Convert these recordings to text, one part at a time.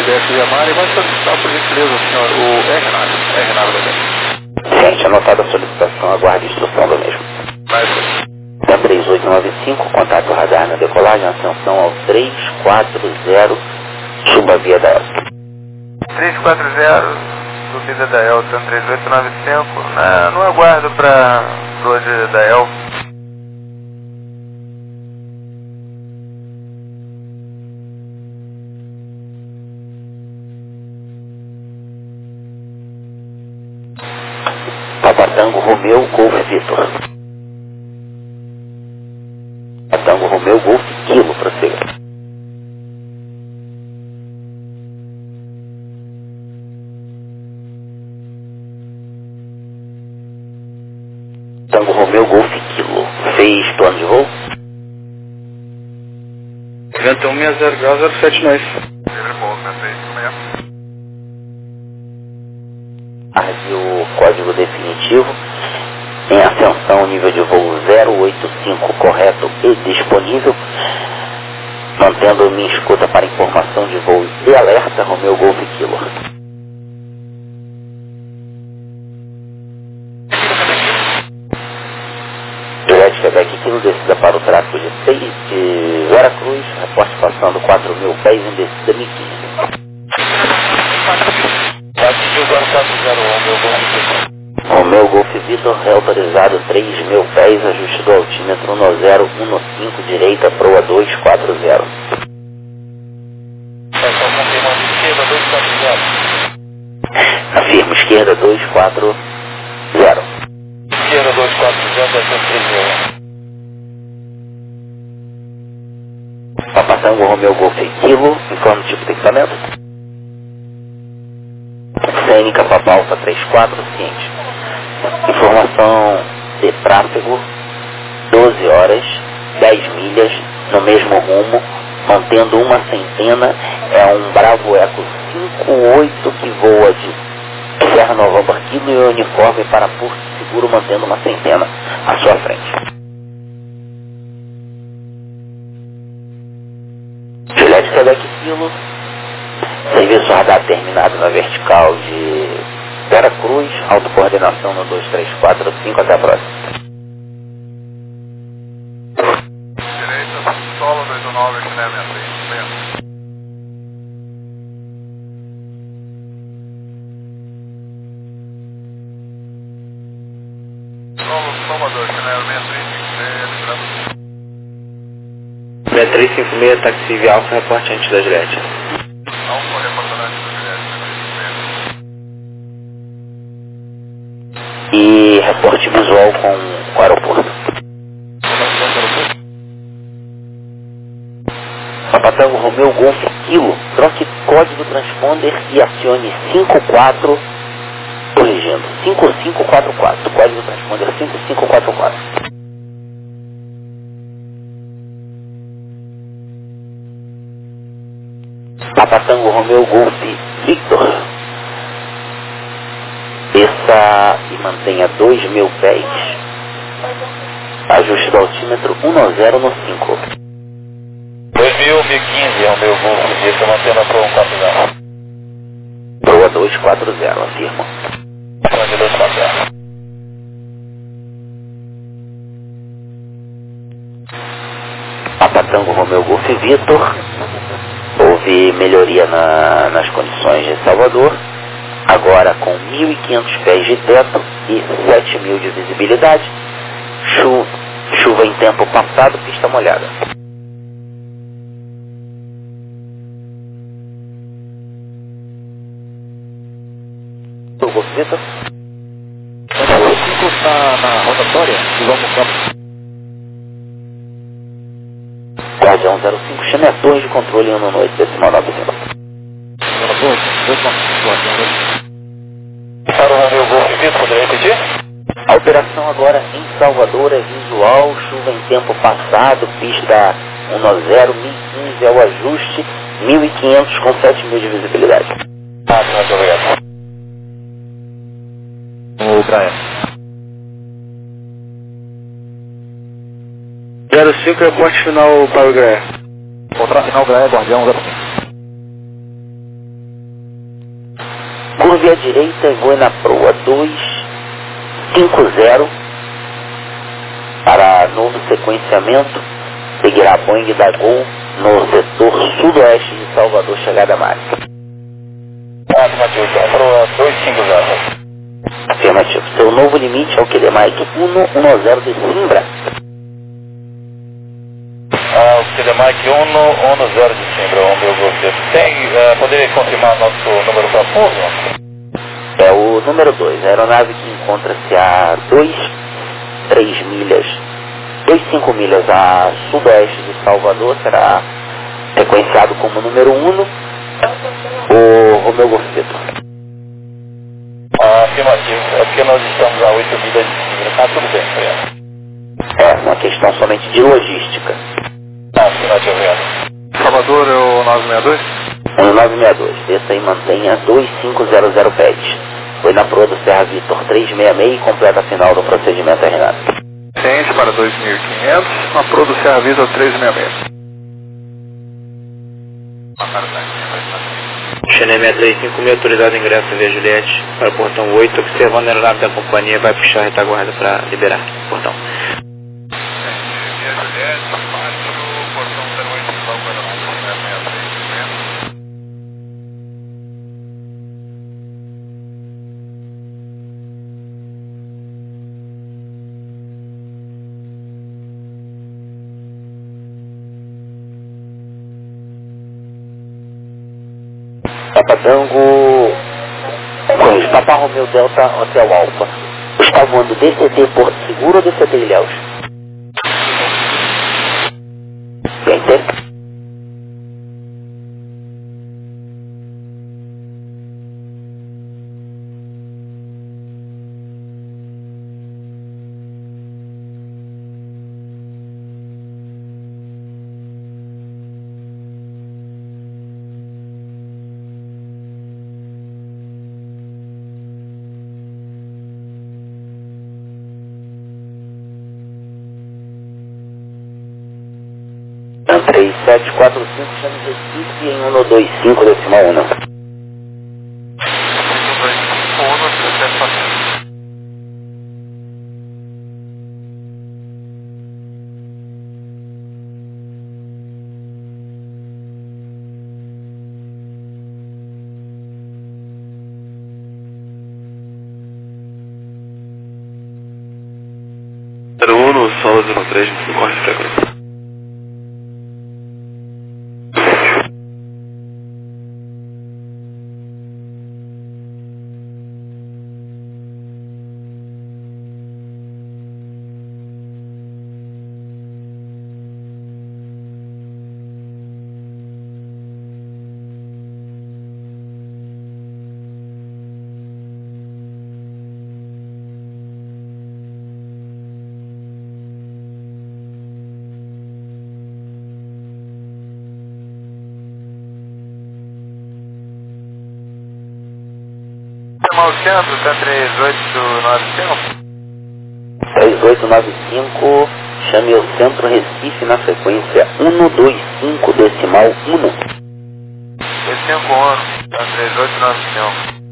Silvestre Yamari, vai solicitar por gentileza, senhor, o Renato Bebê. Gente, anotada a solicitação, aguarde a instrução do mesmo. Vai, senhor. Da 3895, contato radar na decolagem, ascensão ao 340, suba via da Elton. 340, subida da Elton, 3895, não aguardo para hoje da Elton. Tango Romeu Golf Vitor. Tango Romeu Golf Kilo, prossiga. Tango Romeu Golf Kilo. Fez plano de voo? 9160 graus 07 nós. Arde o código definitivo em ascensão nível de voo 085 correto e disponível, mantendo minha escuta para informação de voo e alerta Romeu Golf Kilo. Juliette Quebec Kilo, descida para o tráfego de Veracruz, reporte passando 4.000 pés em descida 1015. Romeu Golf Vitor, é autorizado 3.000 pés, ajuste do altímetro 1015, direita, proa 240. Afirmo, esquerda 240. Esquerda 240, Papatango Romeu Golf Kilo, informe tipo de equipamento. Cênica Papalfa 34, ciente. Informação de tráfego, 12 horas, 10 milhas, no mesmo rumo, mantendo uma centena, é um Bravo Eco 58 que voa de Serra Nova Barquilo e uniforme para Porto Seguro, mantendo uma centena à sua frente. Juliette Quebec Kilo, serviço radar terminado na vertical de Veracruz, autocoordenação no 2345, até a próxima. Direita, solo 29, chinelo, Soma 2, chinelo 6356, táxi via Alfa, reporte antes da Juliette. Alfa, reportante da Juliette. E reporte visual com o aeroporto. Papatango Romeu Golf Kilo, troque código transponder e acione 54, corrigindo, 5544, código transponder 5544. Papatango Romeu Golf Victor, desça e mantenha 2.000 pés, ajuste do altímetro 10 no 5. 2015 é o meu voo, estou mantendo a proa 140. Proa 240, afirmo. Proa 240. Papatango Romeu Golf Vitor, houve melhoria nas condições de Salvador, agora com 1.500 pés de teto e 7.000 de visibilidade, chuva em tempo passado, pista molhada. O Golf Vitor? O 5 está na rotatória e vamos campo. Guardião 05, chame a torre de controle 1 no 8, decimal 900. Para o Romeu Golf Vitor, poderia repetir? A operação agora em Salvador é visual, chuva em tempo passado, pista 10, 1015 é o ajuste, 1.500 com 7.000 de visibilidade. Muito obrigado. O Brian. 05 é porte final para o Graé. Contrato final Graé, Guardião 05. Curve à direita e voe na proa 250 para novo sequenciamento. Seguirá a Boeing da Gol no setor sudoeste de Salvador, chegada máxima. Afirmativo, proa 250. Afirmativo. Seu novo limite é o QD Mike 110 de Simbra. O QD Mike 110 de Simbra, Romeu Golfeto. Poderia confirmar nosso número para pouso? É o número 2, a aeronave que encontra-se a 2,5 milhas a sudoeste de Salvador será sequenciado como número 1, o Romeu Golfeto. Afirmativo, é porque nós estamos a 8 milhas de Simbra, tá tudo bem, Fernando. É uma questão somente de logística. Afirmativo, Fernando. Salvador é o 962? 1962, desça e mantenha 2500 pés. Foi na proa do Serra Vitor 366 e completa a final do procedimento, Renato. Ciente para 2.500, na proa do Serra Vitor 366. Xené 635, autorizado ingresso via Juliette para o portão 8, observando a aeronave da companhia, vai puxar a retaguarda para liberar o portão. Via Juliette, parte do portão 08, Salvador, 635. Papadango, Papa Romeu Delta Hotel Alfa. Está voando DCT Porto Seguro ou DCT Ilhéus? Bem, tempo. Então, 3745, chame Recife em 125 decimal 1. Solo 03, corre frequência. O centro está 3895? 3895, chame o centro Recife na frequência 125 decimal 1. 25 anos, está 3895.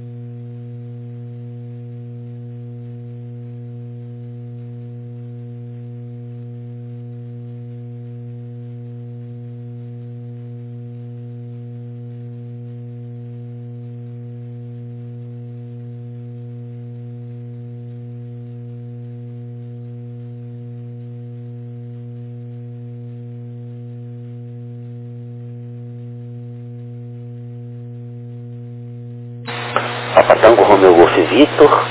Papadango Romeu Golf Vitor,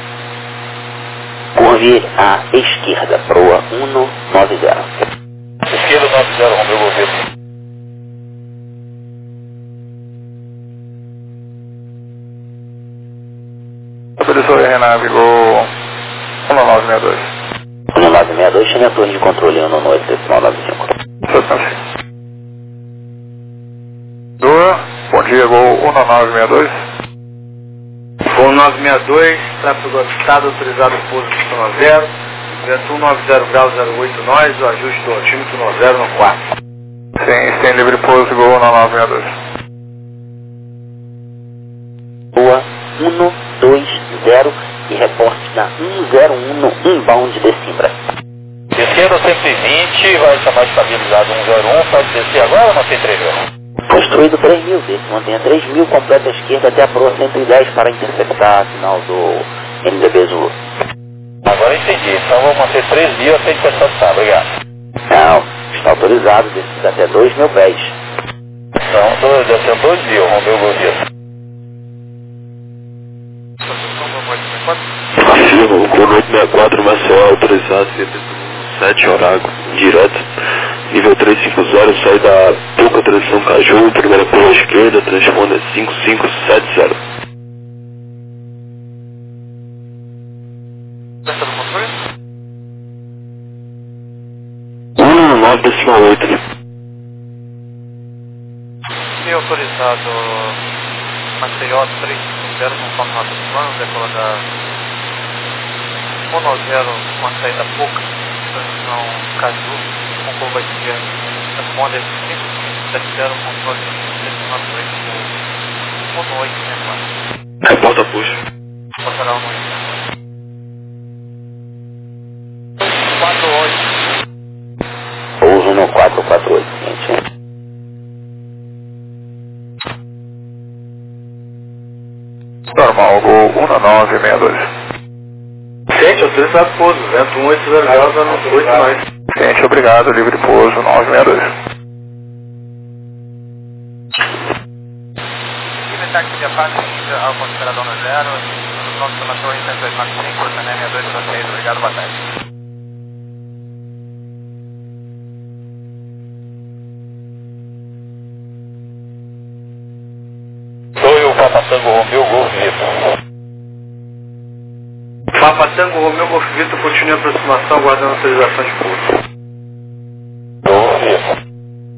curve à esquerda, proa 190. Esquerda 90, Romeu Golfeto. Professor Renato, ligou 1962. 1962, chame a torre de controle 118 decimal 95. Bom dia, gol 1962. Gol 962, tráfego avistado, autorizado pouso pistão 0, vento 190 graus 08 nós, o ajuste do altímetro no 0 no 4. Sim, tem livre pouso, gol 1962. Boa, 120 e reporte na 101 no inbound de Simbra. Descendo 120, vai estar mais estabilizado 101, pode descer agora ou não tem 3 mil? Construído 3.000, desce, mantenha 3.000, completa a esquerda até a proa 110 para interceptar sinal do MDB Zulu. Agora entendi, então vou manter 3 mil até interceptar, obrigado. Não, está autorizado, desce até 2.000 pés. Então, descendo 2 mil, Romeu Gouveia. Afirma, o Coro 864, Maceió, autorizado, 7 horário, direto. Nível 350, sai da Pouca Transição Caju, primeira curva esquerda, transponder 5570. Peça do controle? 119,8. E autorizado Maceió 350, conforme notas planos, decola da Monozero com a saída pouca, transição Caju, com curva esquerda, responde 5570, controle 19864. Reporta puxa. Passará o 48. Pouso no 448, gente. Normal, Gol 19962. Gente, autorizado pouso, vento 180 8 mais. Gente, obrigado, livre pouso 962. Táxi de Apache ao considerador no zero, nome da torre 10295, CNM 226, obrigado, boa tarde. Sou o Papa Tango Romeu Golf Vitor. Papa Tango Romeu Golf Vitor continua a aproximação, aguardando autorização de pouso. Golf Vitor.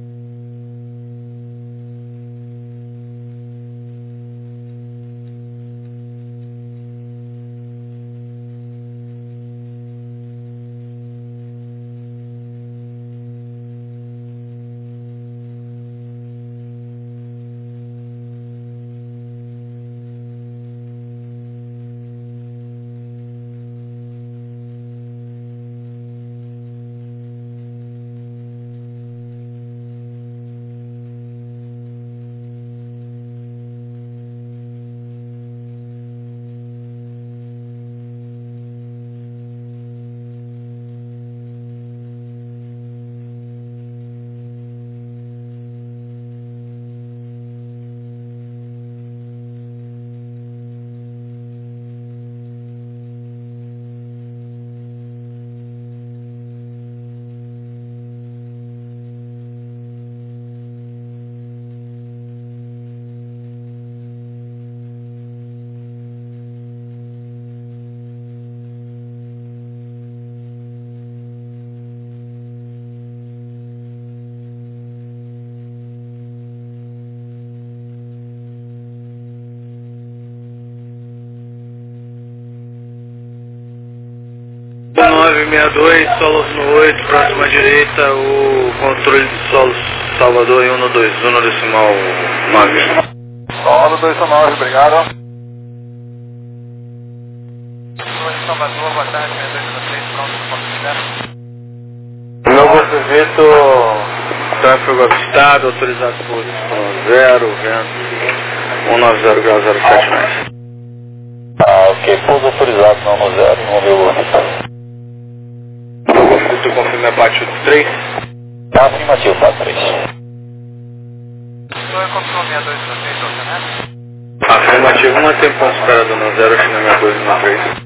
Solos no 8, próxima direita, o controle de solos Salvador em 121 decimal 9. Solo 219, obrigado. Salvador, boa tarde, 6216, pronto, pronto, Meu Golf Vitor, tráfego avistado, autorizado por 0, vento 190 graus 07 mais. ok, pouso autorizado não no zero, Romeu Golf Vitor. Tu confirma a parte 3? Afirmativo, faz 3. Então eu confirmo 6216, né? Afirmativo, mantém ponto esperado no 0, China 62 no 3.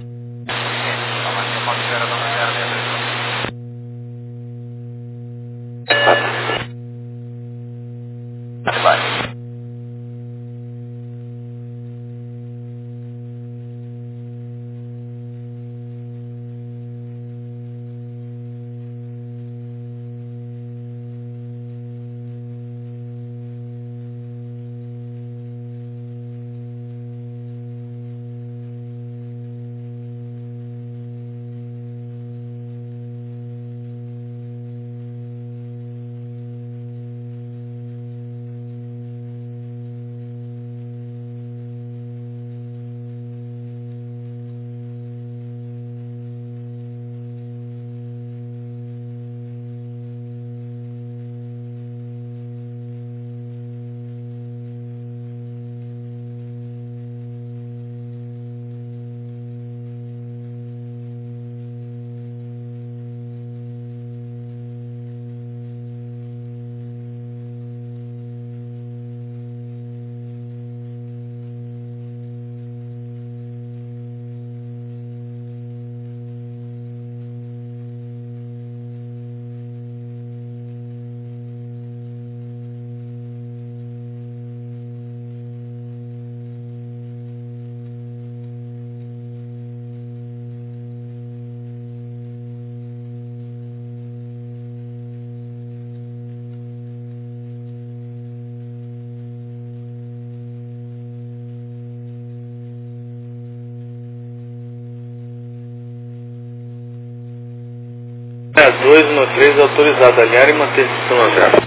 213 autorizado a alinhar e manter sistema 0.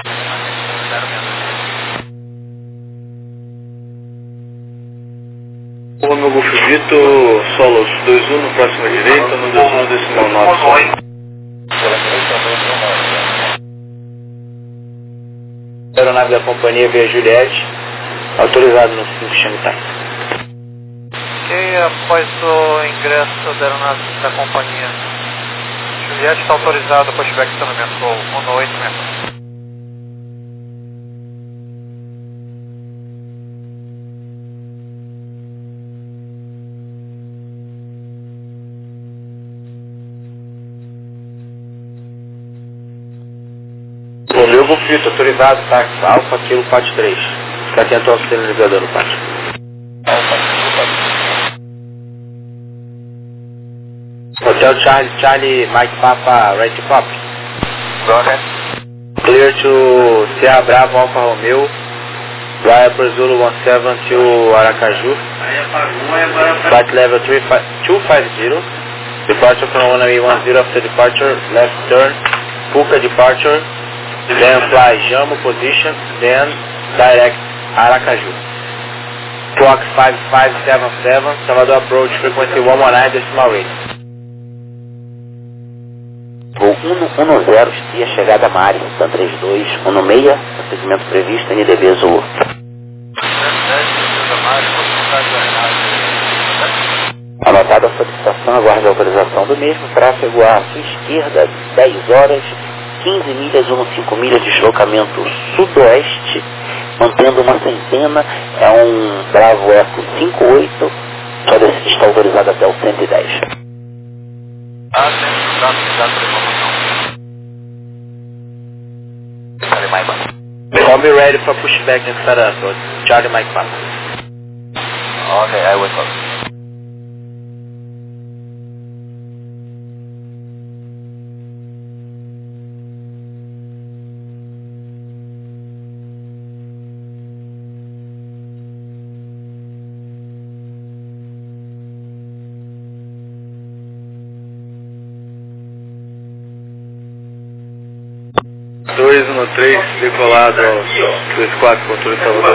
O meu Golf Vito, Solos 21 no próximo à direita, no 21 decimal 9. Aeronave da companhia via Juliette, autorizado no 5 Xangai. Ok, após o ingresso da aeronave da companhia Juliette está autorizado, pushback estacionamento 186. Romeu Golfito, autorizado, táxi, Alfa, Kilo, Pátio 3. Fica atento ao sinalizador no pátio. Hotel Charlie, Mike Papa, right copy. Go ahead. Clear to Sierra Bravo, Alfa Romeo, via Zulu 17 to Aracaju. Flight level 250. Departure from runway 10 after departure, left turn, Puka departure. Then fly Jammu position, then direct Aracaju. Clock 5577, Salvador approach frequency 119 decimal rate. Voo 110, estia chegada a Mari, Tan 32, 16, procedimento previsto, NDB Zulu. Anotada a solicitação, aguarde a autorização do mesmo, tráfego à sua esquerda, 10 horas, 15 milhas, 15 milhas, deslocamento sudoeste, mantendo uma centena, é um Bravo Eco 58, só está autorizado até o 110. Call me ready for pushback and startup, Charlie Mike Papa. Okay, I will call. três decolado ao 24, controle Salvador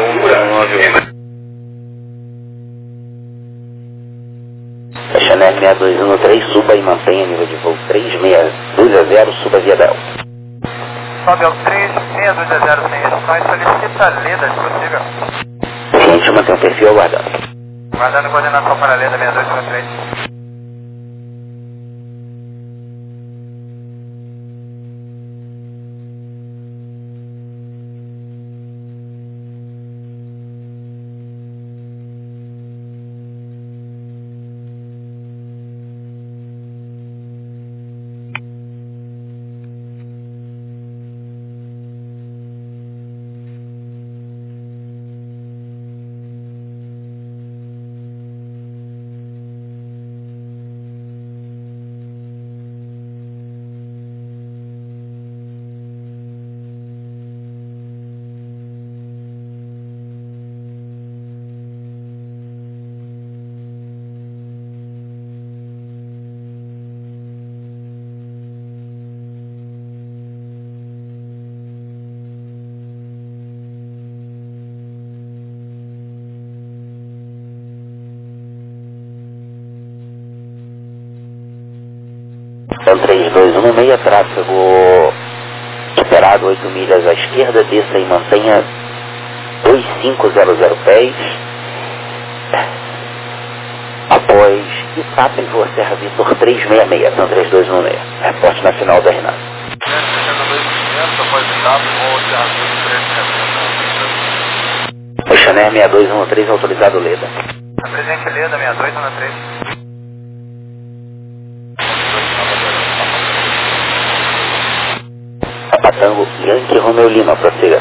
1091. Chanel 6213, suba e mantenha nível de voo 362 suba via Bel. Sobe ao 362 sem restrições, solicita Leda, se possível. Ciente, mantém o perfil aguardando. Guardando coordenação para Leda 6213. Então 3216, tráfego esperado 8 milhas à esquerda, desça e mantenha 2500 pés. Após Itap, voa Serra Vitor 366, então 3216, reporte na final da Renata. Chanel 6213, autorizado Leda. Presente Leda 6213. Patango Yankee Romeo Lima, prossiga.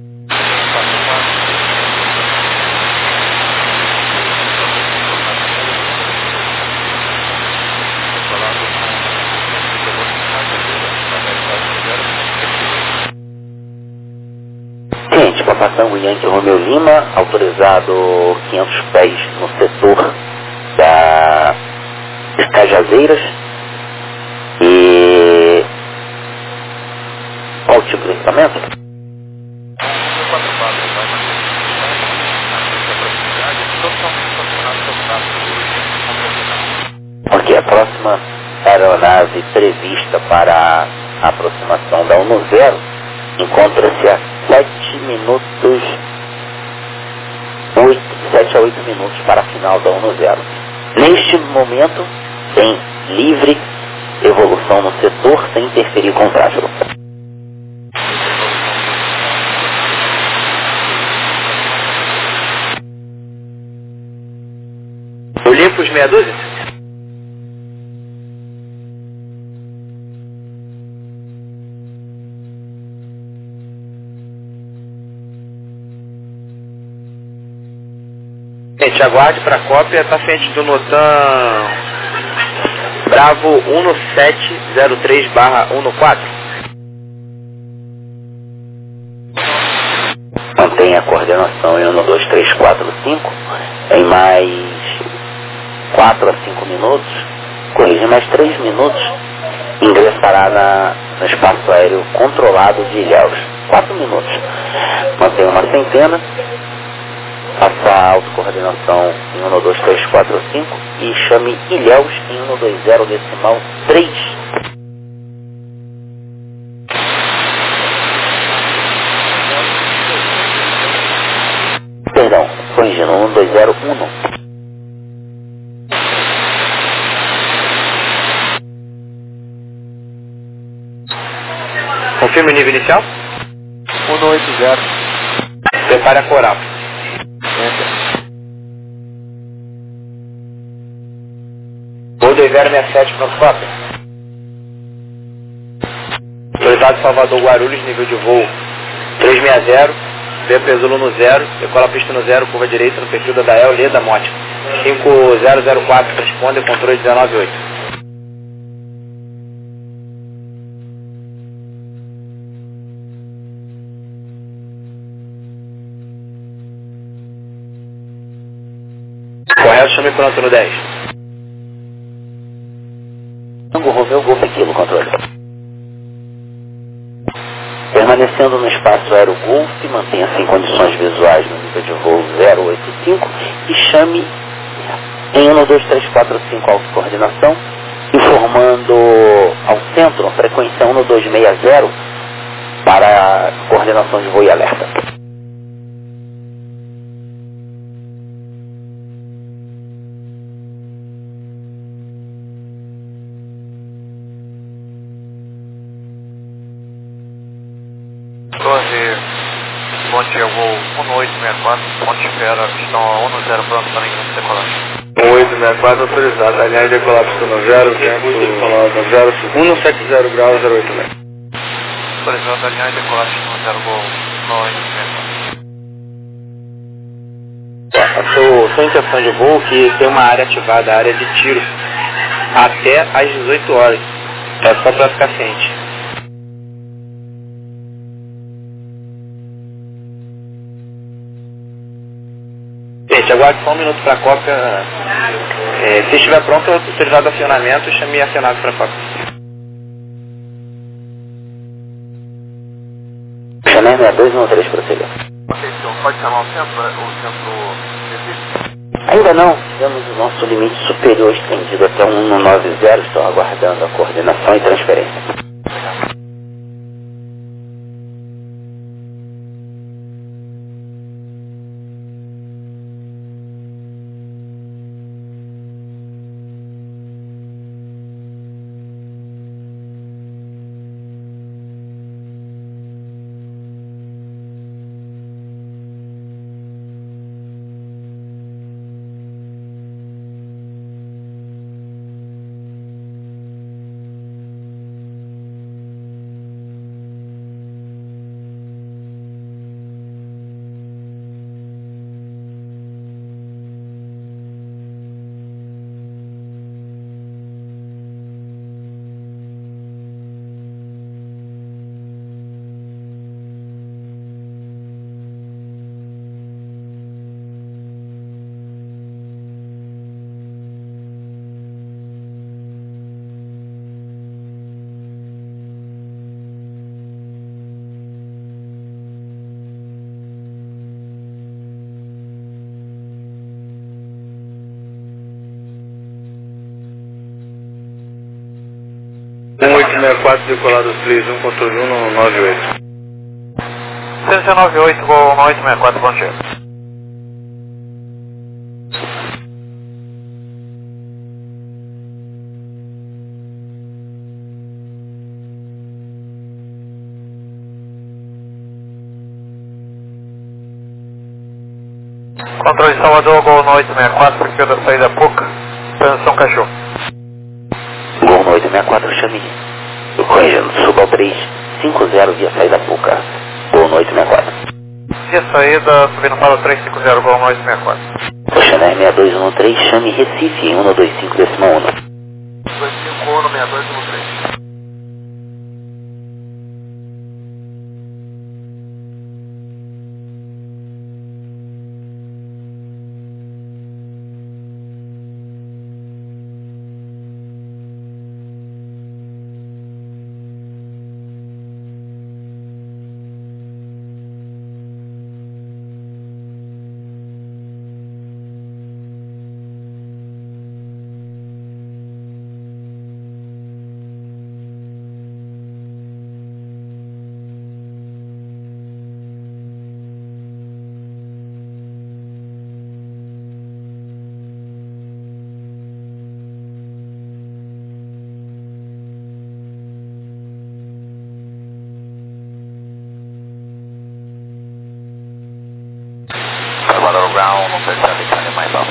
Ciente, Patango Yankee Romeo Lima, autorizado 500 pés no setor das Cajazeiras e tipo de equipamento? Ok, a próxima aeronave prevista para a aproximação da 10 encontra-se a 7 a 8 minutos para a final da 10. Neste momento, tem livre evolução no setor sem interferir com o tráfego. Olympus meia dúzia? Gente, aguarde para a cópia, está frente do Notan Bravo 1703/14. Mantém a coordenação em 1, 2, 3, 4, 5. Em mais 4 a 5 minutos, corrige mais 3 minutos, ingressará no espaço aéreo controlado de Ilhéus. 4 minutos. Mantém uma centena. Faça a autocoordenação em 1, 2, 3, 4, 5 e chame Ilhéus em 120,3. Perdão, corrigindo, 1201. Confirma o nível inicial? 180. Prepare a coral. Voo 2067 para cópia. Autorizado Salvador Guarulhos, nível de voo 360, vê Pesulo no 0, decola a pista no 0, curva direita no perfil da Dael, Leda Monte. 5004, responde, controle 198. Correto, chame pronto no 10. Romeu Golf Kilo, controle. Permanecendo no espaço aéreo Golf, mantenha-se em condições visuais no nível de voo 085 e chame em 1, 2, 3, 4, 5 autocoordenação, informando ao centro a frequência 1260 para a coordenação de voo e alerta. Torre, ponte eu vou 1864, ponte espera, estão a 10 pronto para ninguém decolagem. 1864 autorizado, aliás decolar pista no 0, vento no 0, 170 graus, 08 metros. Autorizado, aliás decolar pista no 0, voo 1864. A sua intenção de voo que tem uma área ativada, a área de tiro, até às 18 horas. É só para ficar ciente. Gente, aguarde só um minuto para a cópia. Se estiver pronto, eu autorizado acionamento e chamei acionado para a cópia. Chanel 6213, prosseguir. Ok, então pode chamar o centro? Ainda não, temos o nosso limite superior estendido até 190, estou aguardando a coordenação e transferência. 64 decolado 31, controle 1 no 98. CC98, voo 1864, bom dia. Controle Salvador, Gol 864, perfil da saída PUCA, São Cachorro. Gol 864, chame. Corrigindo, suba ao 350 via saída PUCA. Gol 864. Via saída, subindo para o 350, Gol 864. Oceaner 6213, chame Recife em 125 decimal 1. 25 1 6213. Ground, não percebe que é mais alto.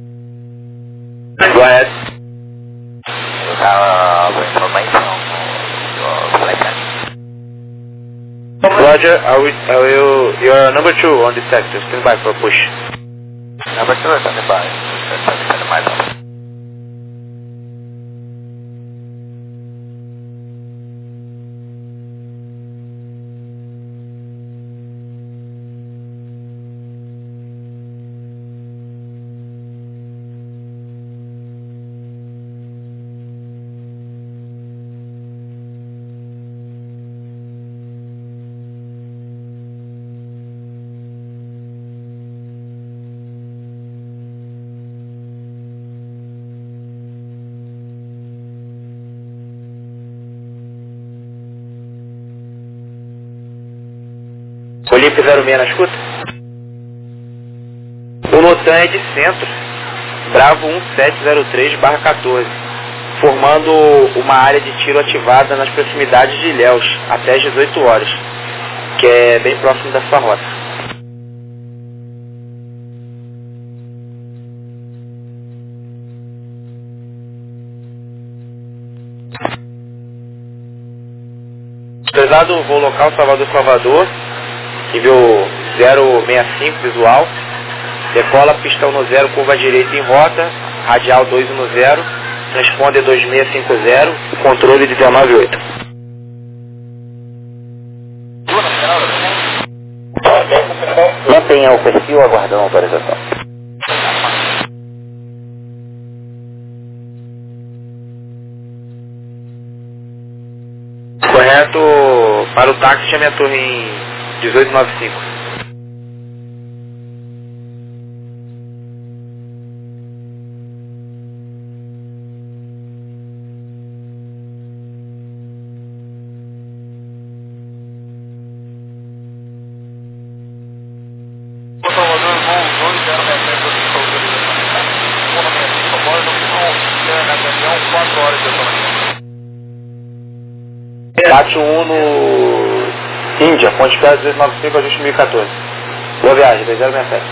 Go ahead. You have information on flight time. Roger, you're number 2 on the sector, stand by for push. Number 2 is on the by, percebe mais alto. Felipe 06 na escuta. O Notan é de centro, Bravo 1703/14, formando uma área de tiro ativada nas proximidades de Ilhéus, até as 18 horas, que é bem próximo da sua rota. Pesado voo local Salvador, nível 065 visual, decola pistão no 0, curva direita em rota, radial 210, transponder 2650, controle de 198. Mantenha o perfil aguardando a autorização. Correto, para o táxi chame a torre em 1895. Salvador, voo 4 horas de autonomia. Bate 1 no Índia, Ponte Pé 1895, ajuste 1014. Boa viagem, 2067.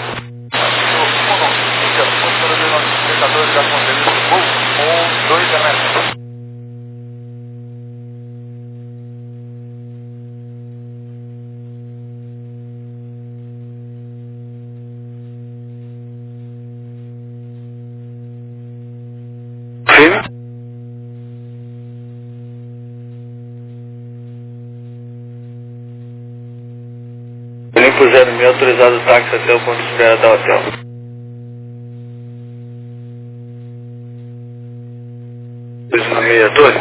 Firme? Limpo 06, autorizado o táxi até o ponto de espera da hotel. Na meia torre?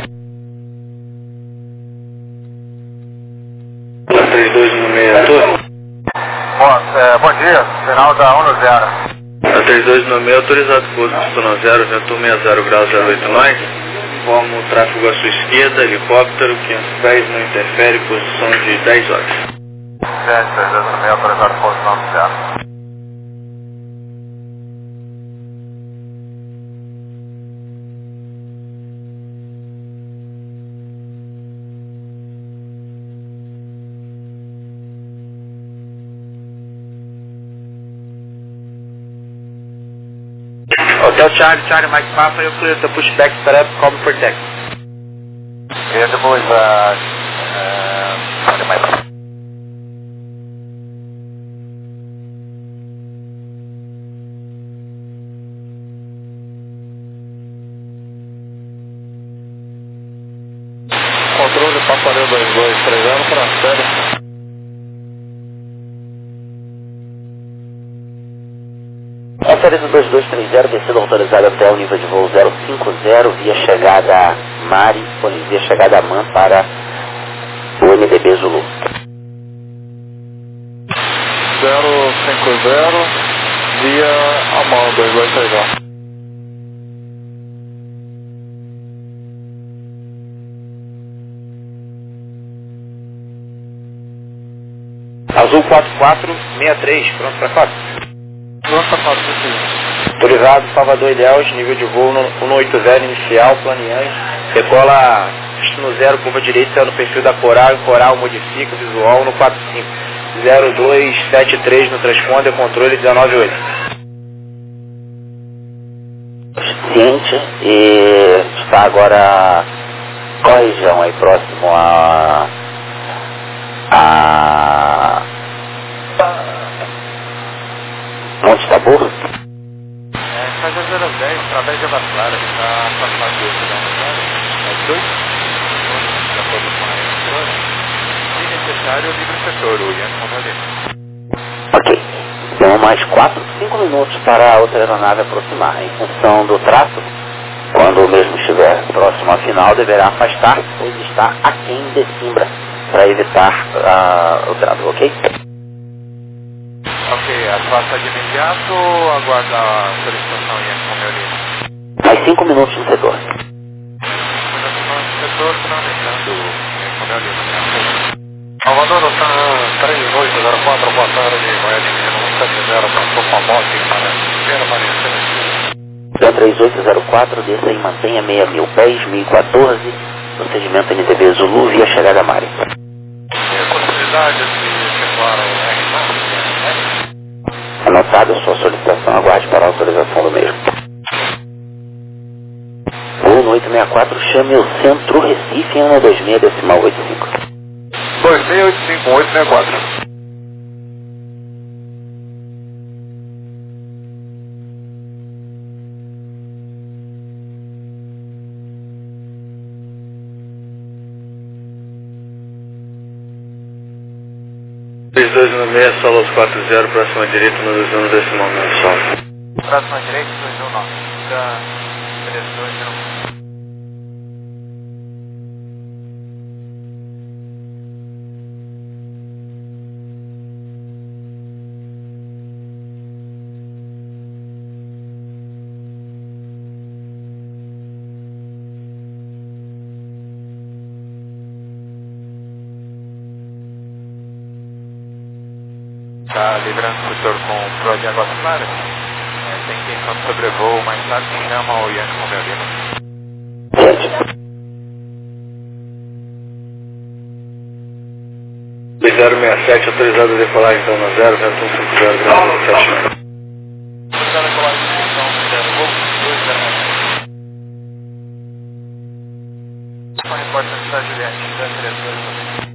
Na 32 no meia torre? Bom dia, final da 1-0. Na 32 no meio, autorizado posto no 0, vento 60 graus 08 mais. informo o tráfego à sua esquerda, helicóptero, 500 pés, não interfere, posição de 10 horas. 10, 326, autorizado posição oficial. Hotel Charlie, Charlie Mike Papa, eu clear the pushback setup, call me for text. Clear the Boulevard, Charlie Mike. Controle Paparel 2230 para a série. A série do 2230, descida autorizada até o nível de voo 050, via chegada Mari, via chegada AMAN para o MDB Zulu. 050, via AMAN 2230. Azul 4463, pronto para 4. Pronto para 4, preciso. Autorizado, Salvador Ilhéus, nível de voo 180 inicial, planeante. Decola destino 0, curva direita, saiu no perfil da Coral, Coral modifica, visual no 45. 0273 no transponder, controle 198. Ciente e está agora corrijão aí próximo a Monte Tabor. Faz a 010, através de Água Clara, que está passando de outra é 2 da produção eletrônica. Se necessário, livre o setor, o Ian Convalescente. Ok. Temos mais 5 minutos para a outra aeronave aproximar. Em função do tráfego, quando o mesmo estiver próximo à final, deverá afastar, pois está aquém de Simbra, para evitar o tráfego, ok? Ok, afasta de imediato ou aguarda a solicitação Ian Convalescente? Mais 5 minutos no setor. No setor, finalizando o Ian Convalescente. Salvador, 3804, boa tarde, vai adquirir 170 para Sofamote, para permanecer. 3804, desça e mantenha 6.000 pés, 1014, procedimento NTV Zulu, via chegada Mari. Possibilidade de efetuar o R-Max? Anotada a sua solicitação, aguarde para a autorização do mesmo. Voo no 864, chame o Centro Recife em 126 decimal 85. 2685, 864. Solos 40, próxima direita, no 21 decimal 9. Próxima direita, 219. 3201. Está livrando o setor com o Pro de Águas Claras. Tem intenção de sobrevoo mais tarde, chama o Ian Convalescente. 067, autorizado a decolar então no 0, 2150 graus, 7. Autorizado a decolar em direção ao 0, voo 209. Uma repórter da cidade Juliette, da 32.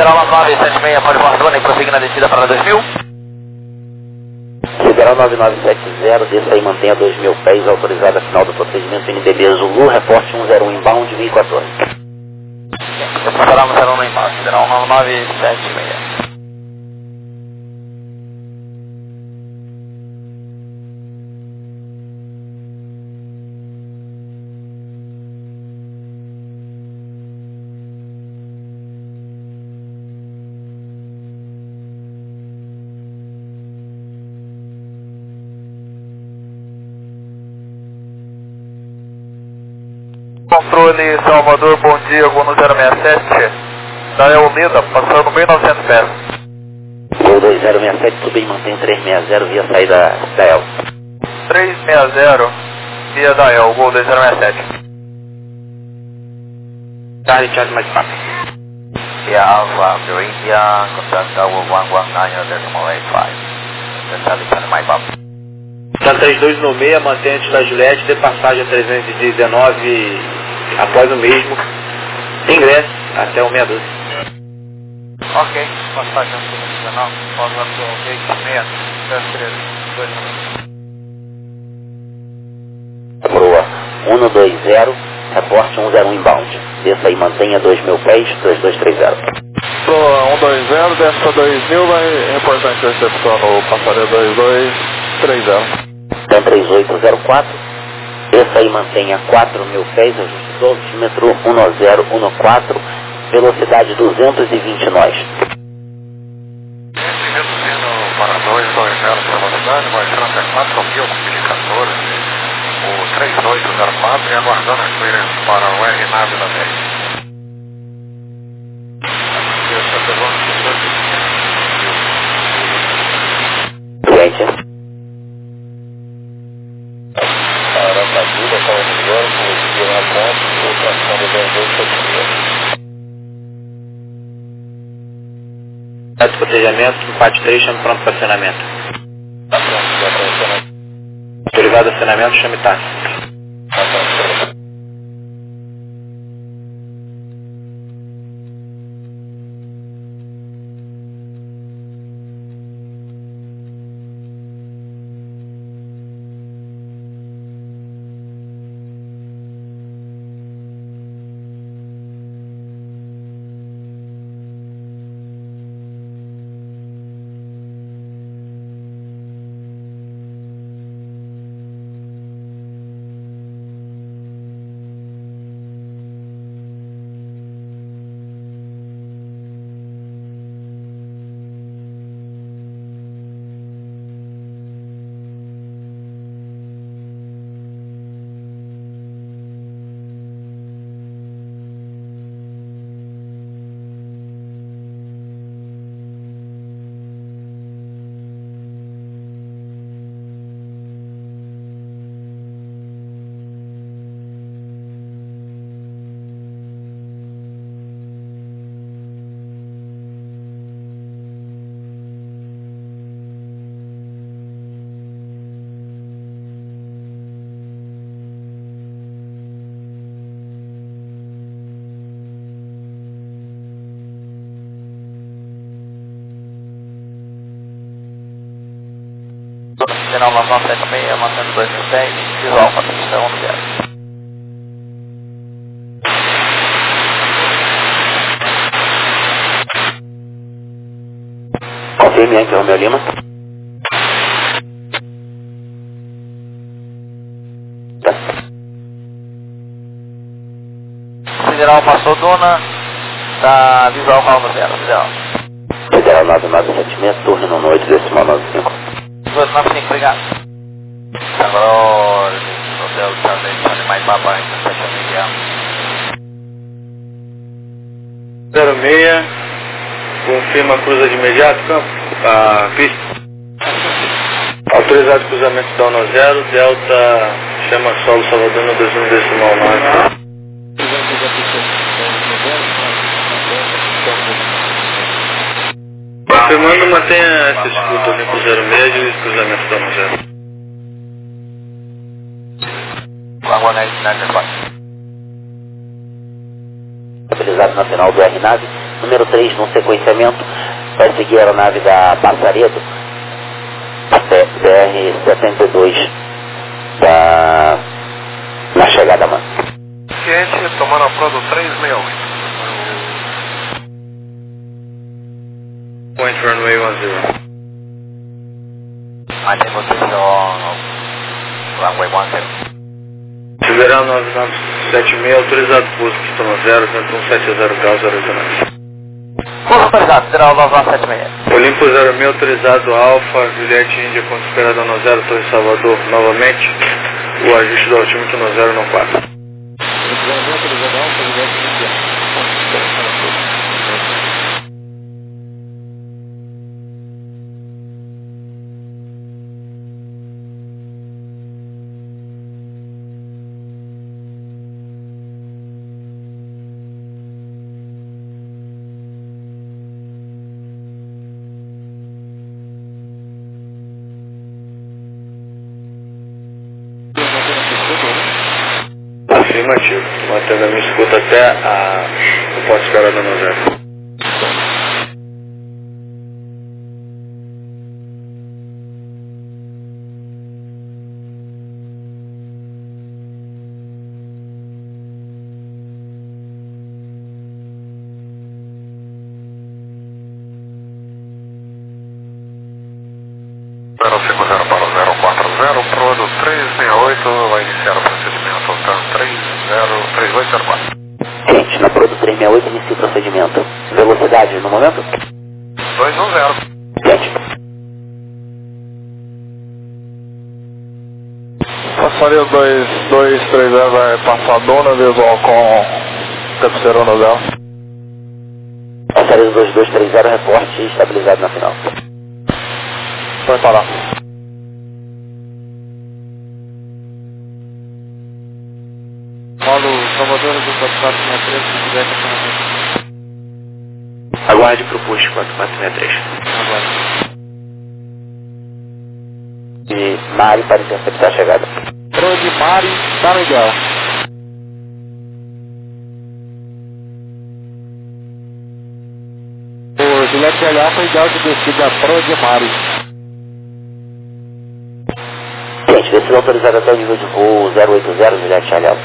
Federal 9976, pode Barcelona e prosseguir na descida para 2000. Federal 9970, desça e mantenha 2.000 pés, autorizada a final do procedimento NBB Zulu, reporte 101 inbound 1014. Federal 101 inbound, Federal 9976. Controle Salvador, bom dia, Gol no 067, da Elmida, passando 1.900 pés. Gol 2067, subir e mantém 360 via saída da El. 360, via da El, Gol 2067. Charlie Charlie mais rápido. Via Alpha, New India, contact tower 119.85. Charlie Charlie mais rápido. Santa 3296, mantém antes da Juliette, de passagem a 319 após o mesmo, ingresso até o 612. Ok, passagem a 319, pousando do gate 632. Proa 120, reporte 101 inbound. Desça e mantenha 2.000 pés, 2230. Proa 120, desça 2.000, vai reportar intercepção no passarinho 2230. TAM 3804, desça e mantenha 4.000 pés, ajuste do altímetro 1014, velocidade 220 nós. Reduzindo para 220 velocidade, baixando até 4.000 indicatórios, o 3804 e aguardando a clearance para o R-Nave da 10. Cliente. Aracaju, estava melhor, polícia na ponte, rotação do 2276. De protegimento, empate 3, chame pronto para acionamento. Autorizado acionamento, chame táxi. General 976, mantendo 2.000 pés, visual para pista 10. Confirme, Yankee Romeo Lima. Tá. Federal passou Dona, tá visual para 0, Federal. Federal 9976, turno no 8,95. 295, obrigado. Agora, Hotel Charlie mais papai, 06, confirma a cruza de imediato, campo, a pista. Autorizado cruzamento da 10, Delta, chama solo Salvador no 21,9. Confirmando, mantenha essa escuta ali com 06 e cruzamento da 10. Estabilizado na final do R-Nave, número 3 no sequenciamento, vai seguir a aeronave da Passaredo, BR-72, na chegada, mano. Ciente, tomando a prova do 368. Point runway 10. Mantém vocês no runway 10. Tiverão 9976, autorizado pouso, pistão 0, 170 graus, 019. Pouso autorizado, Federal 9976. Olimpo 06, autorizado Alfa, Juliette Índia, ponto esperado no 0, Torre Salvador, novamente, o ajuste do altímetro no 0 no 4. Afirmativo, mantendo a minha escuta até o ponto esperado no 0. Para o 040, proa do 368, vai iniciar o procedimento, TAM 3804. Gente, na proa do 368 inicia o procedimento. Velocidade no momento? 210. Gente. Passaria 2230 vai passar dona visual com cabeceira no 0. Passaria 2230, reporte estabilizado na final. Vai parar. Paulo, Salvador do 4463, se quiser que Aguarde para o push 4463. Agora. De Mari para interceptar a chegada. Proa de Mari, São Miguel. O Juliette LA foi ideal de descida Proa de Mari. Gente, decisão autorizada até o nível de voo 080, Juliette Charlie Alfa.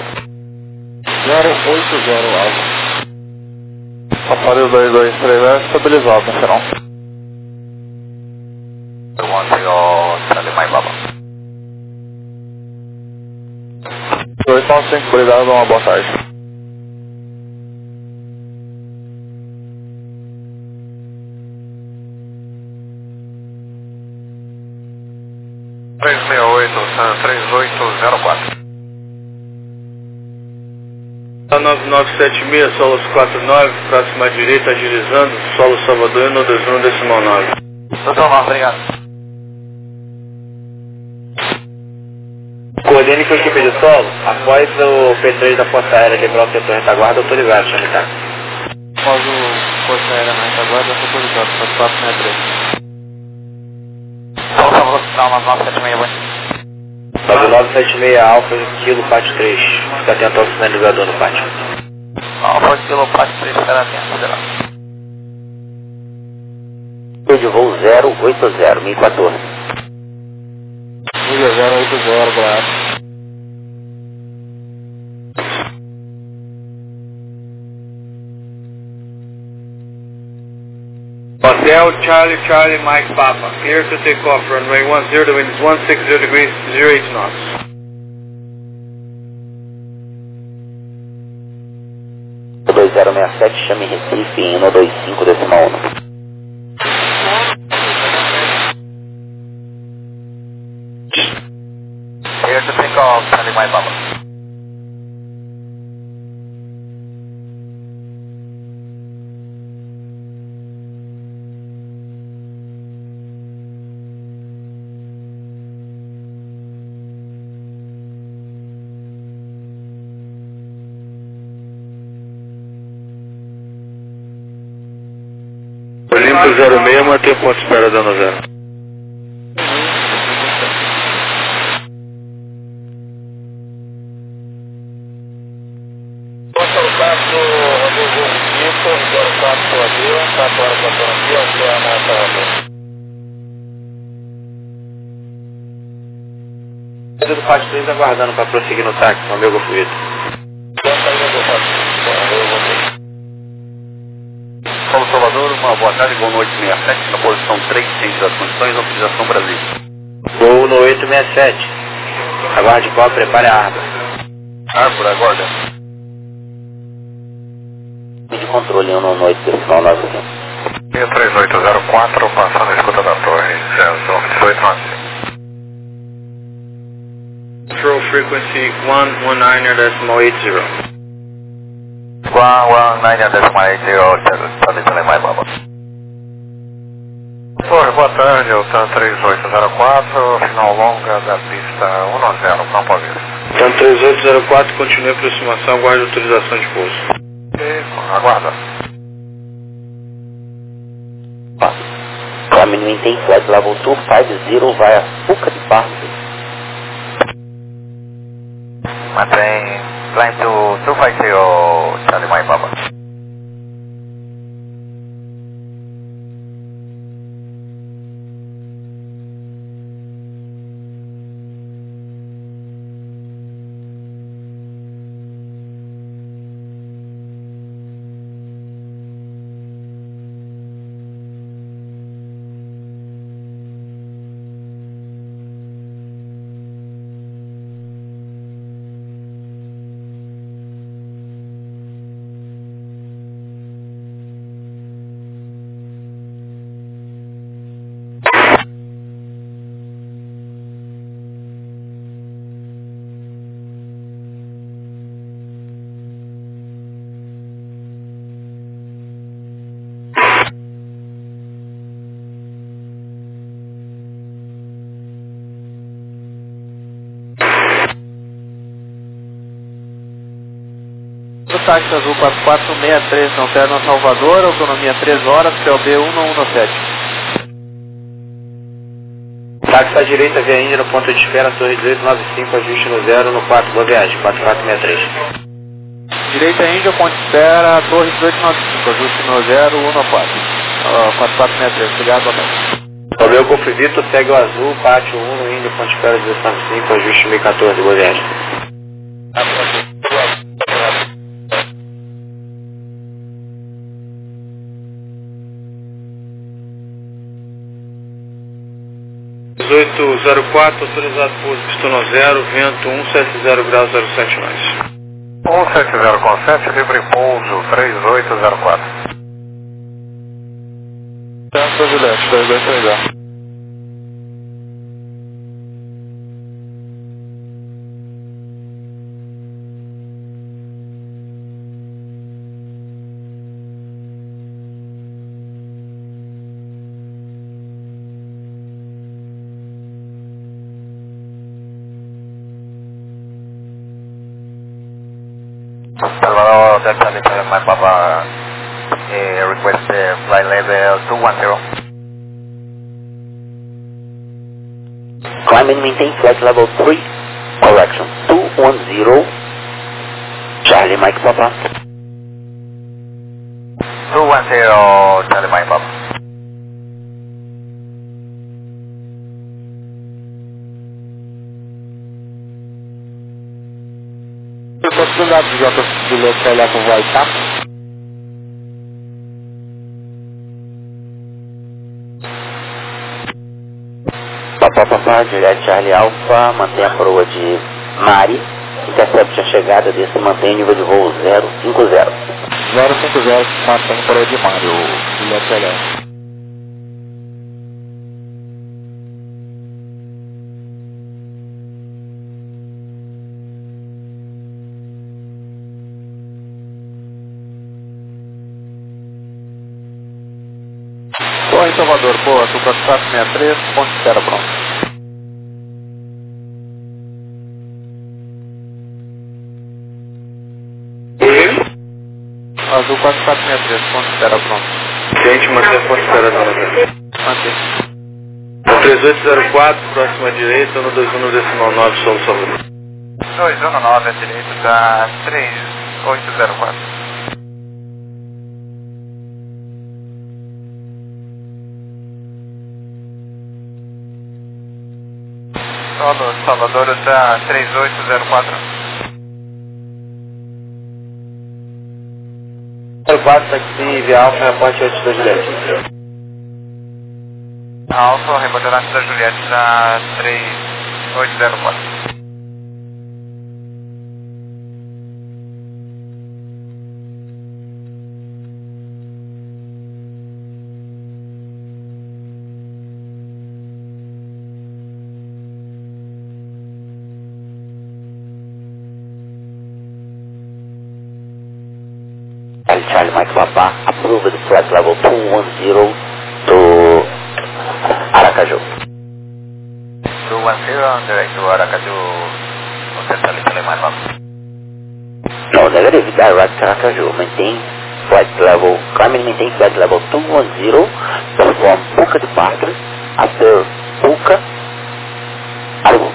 080 Alfa. Passaria 2230 estabilizado no final. Eu ontem o Charlie Mike Baba. 295, obrigado, uma boa tarde. San 3804. 9976, solos 49, próxima direita, agilizando, solo Salvador, no 21, decimal 9. Doutor Marcos, obrigado. Coordene com a equipe de solo, após o P3 da Força Aérea liberar o setor retaguarda, autorizado, chame tá. Após o Força Aérea na retaguarda, autorizado, 4463. Solo Salvador, Central 9976, bom. 9976 Alfa, Kilo Pátio 3. Fica atento ao sinalizador no pátio. Alfa, Kilo Pátio 3, fica atento, Federal. De voo 080, 1014. 080, Goiás. Hotel Charlie Mike Papa, clear to take off, runway 10, the wind is 160 degrees, 08 knots. 2067, chame Recife em 125, decimal 1. Clear to take off, Charlie Mike Baba. Olimpo 06, mantém o ponto espera dando 0. Ponto 4, Rodrigo Vitor, 04 Do Fast 3 aguardando para prosseguir no táxi, no meu Golf Vitor. Paulo Salvador, uma boa tarde, voo no 867, na posição 3, centro das condições, autorização Brasil. Voo no 867. Aguarde qual, prepare a arma. Árvore, aguarda. De controle 198, decimal 95. 63804, passando a escuta da torre, 1895. Control frequency 119.80. 119.80, Charlie Telemai Baba. Torre, boa tarde, Altan 3804, final longa da pista 10, Campo Avista. Então 3804, continue a aproximação, aguarde autorização de pouso. Aguarda. Climbing maintain flight level 250 via Fuca de Parque. Mantém climb to 250, Charlie Mike Baba. Táxi Azul 4463, não terno Salvador, autonomia 3 horas, POB 117. Táxi à direita, via Índia, no ponto de espera, torre 1895, ajuste no 0, no 4, boa viagem, 4463. Direita Índia, ponto de espera, torre 1895, ajuste no 0, 1 no 4. 4463, obrigado, boa tarde. O meu Golf Vitor segue o azul, pátio 1 no Índia, ponto de espera 1895, ajuste 1014, boa viagem. 1804, autorizado pouso, pistola 0, vento 170 graus 07 mais. 170 com 7, livre pouso 3804. Centro Juliette, 2230. Salvador, Delta Lima, my Papa, request flight level 210. Climb and maintain flight level 3, correction, 210, Charlie Mike Papa. 210, Charlie Mike Papa. Possibilidade de J. Juliette olhar com o vai, tá? Papá, Juliette Charlie Alpha, mantém a proa de Mari, intercepte a chegada desse, mantém o nível de voo 050. 050, mantém para de Mário, Juliette Alpha. Torre Salvador, boa, Azul 4463, ponto de espera pronto. Azul 4463, ponto de espera pronto. Gente, mantém ponto de espera não, Mantém. 3804, próxima direita, no 21 decimal 9, Solo Salvador. 219 à direita da 3804. Solo, Salvador está 3804. 04, taxi via Alfa, reporte 82 Juliette. Alfa, reportando da Juliette está 3804. Charlie Mike Papa, approved flight level 210 to Aracaju. 210, direct to Aracaju, Hotel Charlie Mike Papa. No, negative, direct Aracaju. Maintain flight level 210, perform Puka departure after Puka, Argu.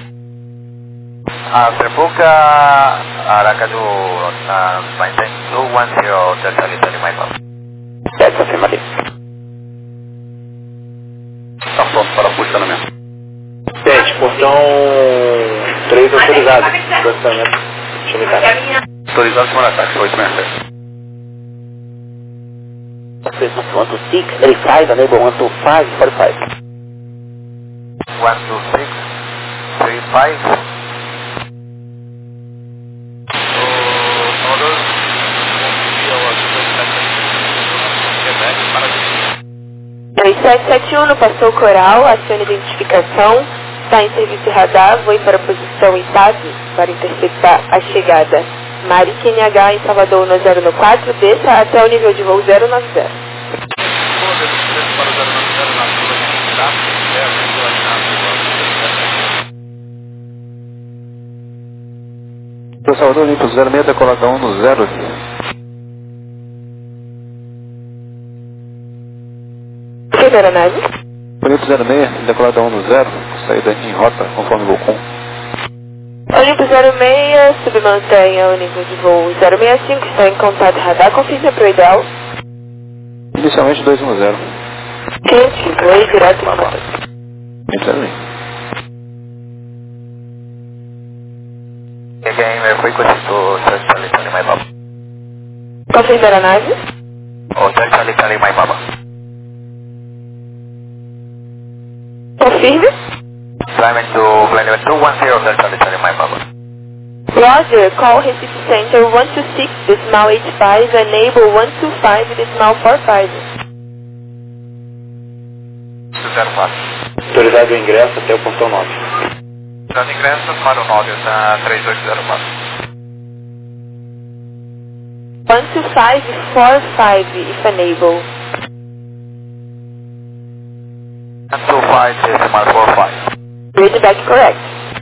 After Puka, Aracaju, maintain 210, Hotel Charlie Mike Papa. That's affirmative. Está pronto para posicionamento. 7, portão 3 autorizado. Posicionamento. Deixa eu ver. Autorizado para ataque, 866. 126, verify, enable 125, 45. 126, 35. Oi, 771, passou o coral, acione identificação, está em serviço radar, voe para a posição ITAB para interceptar a chegada. Mari QNH em Salvador 1004, desça até o nível de voo 090. Para Salvador limpo 06, decolada 1 no 0. Primeira nave. Olimpo 06, decolada 1 no 0, saída em rota conforme Volcom. Olimpo 06, submantenha o nível de voo 065, está em contato radar, confirme para o ideal. Inicialmente 210. Cliente, voe direto em rota. Again, frequency to Hotel Charlie Mike Papa. Confirme a nave. Hotel Charlie Mike Papa. Confirme. Climbing to Glenview 210, Hotel Charlie Mike Papa. Roger, call Recife Center 126, decimal 85, enable 125, decimal 45. 04. Autorizado o ingresso até o portão 9. Dando ingresso para o 9, está 3804. 12545, if enable. 125, decimal 45. Read back correct.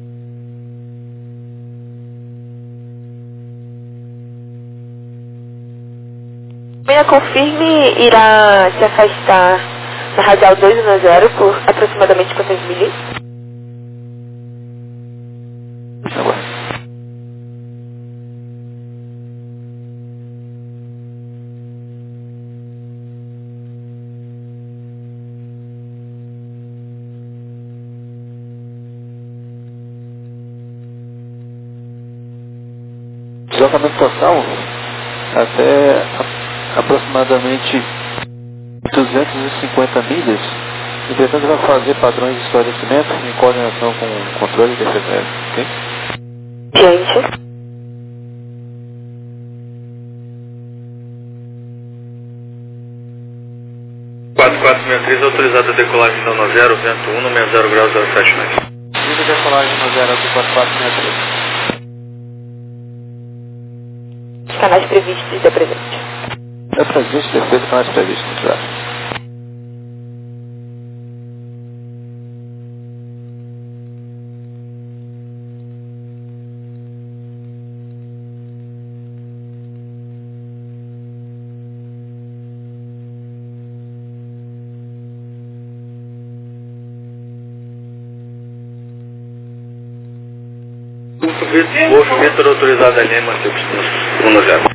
Meia confirme irá se afastar na radial 210 por aproximadamente quantas milhas? Deslocamento total até aproximadamente 250 milhas. Entretanto, vai fazer padrões de esclarecimento em coordenação com o controle de defesa aérea, ok? Gente. Autorizada a decolagem então no 0, vento 1, 60 graus 07 metros. Livre decolagem no 0 do 4463. Canais previstos da presente. É presente, defesa, canais previstos, claro. Movimento autorizado a linha manter 1 no 0.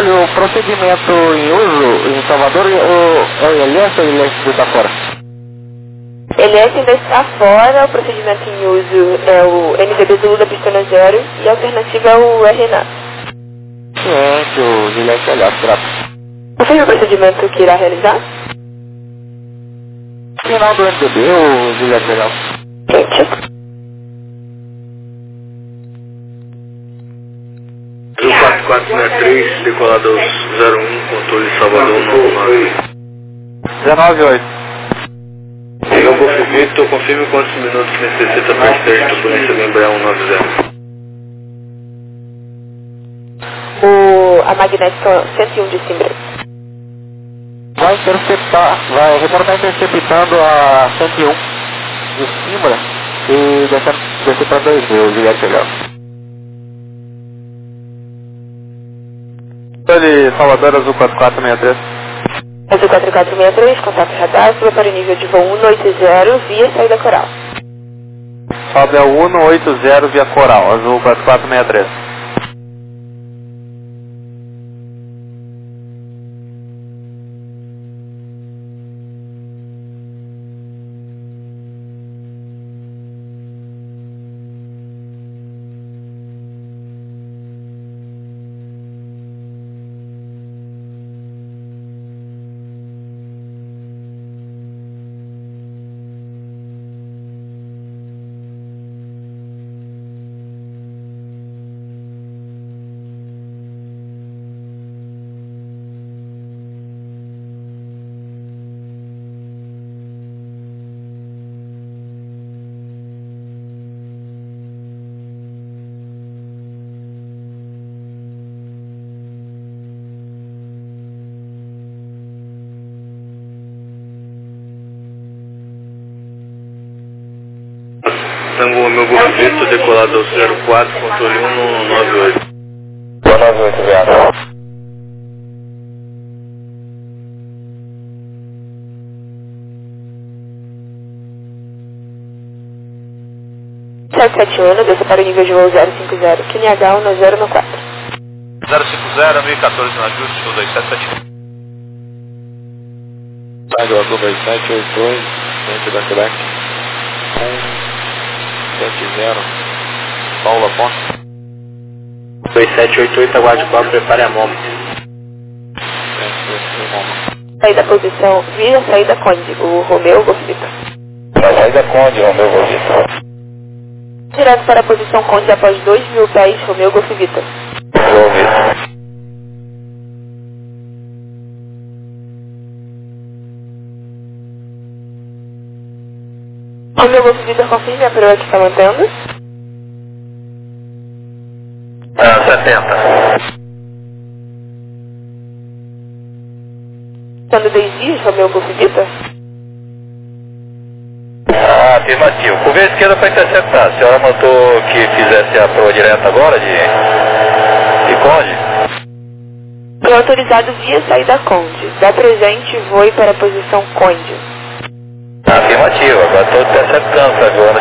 Olha, o procedimento em uso em Salvador, o LS ou o LS está fora? LS ainda está fora, o procedimento em uso é o NDB Zulu da pistona 0 e a alternativa é o RNA. Ciente, o Juliette LS, trata. Confirme o procedimento que irá realizar? Final do NDB, o Juliette LS. Ciente. 4463, decolador 01, controle Salvador 99. 198. Eu vou Victor, confirme quantos minutos necessita para extrair turbulência do Embraer 190. A magnética 101 de Simbra. Vai reportar interceptando a 101 de Simbra e descer para 2000, o Juliette LS. De Salvador, Azul 4463. Azul 4463, contato radar, suba para o nível de voo 180 via saída coral. Sobe ao 180 via Coral, Azul 4463. Tango meu Golfo Victor, decolador 04, controle 198. 198, viado. Desce para o nível de voo 050, QNH 1094. 050, 1014 no ajuste, 2771. Rádio Azul 2782, dentro da Quebec. 170, Paula Ponte. 2788, aguarde qual, prepare a MOMA. Saída posição, via saída Conde, o Romeu Golfo Victor. Saída Conde, Romeu Golfo Victor. Direto para a posição Conde após 2.000 pés, Romeu Golfo Victor. Romeu Victor. Romeu Golfo Victor, confirme a proa que está mantendo. 70. Quando desvia, Romeu Golfo Victor. Afirmativo. Curva esquerda para interceptar. A senhora mandou que fizesse a proa direta agora de Conde? Proa autorizado via saída Conde. Dá presente, voe para a posição Conde. Afirmativo. Agora estou interceptando, tá agora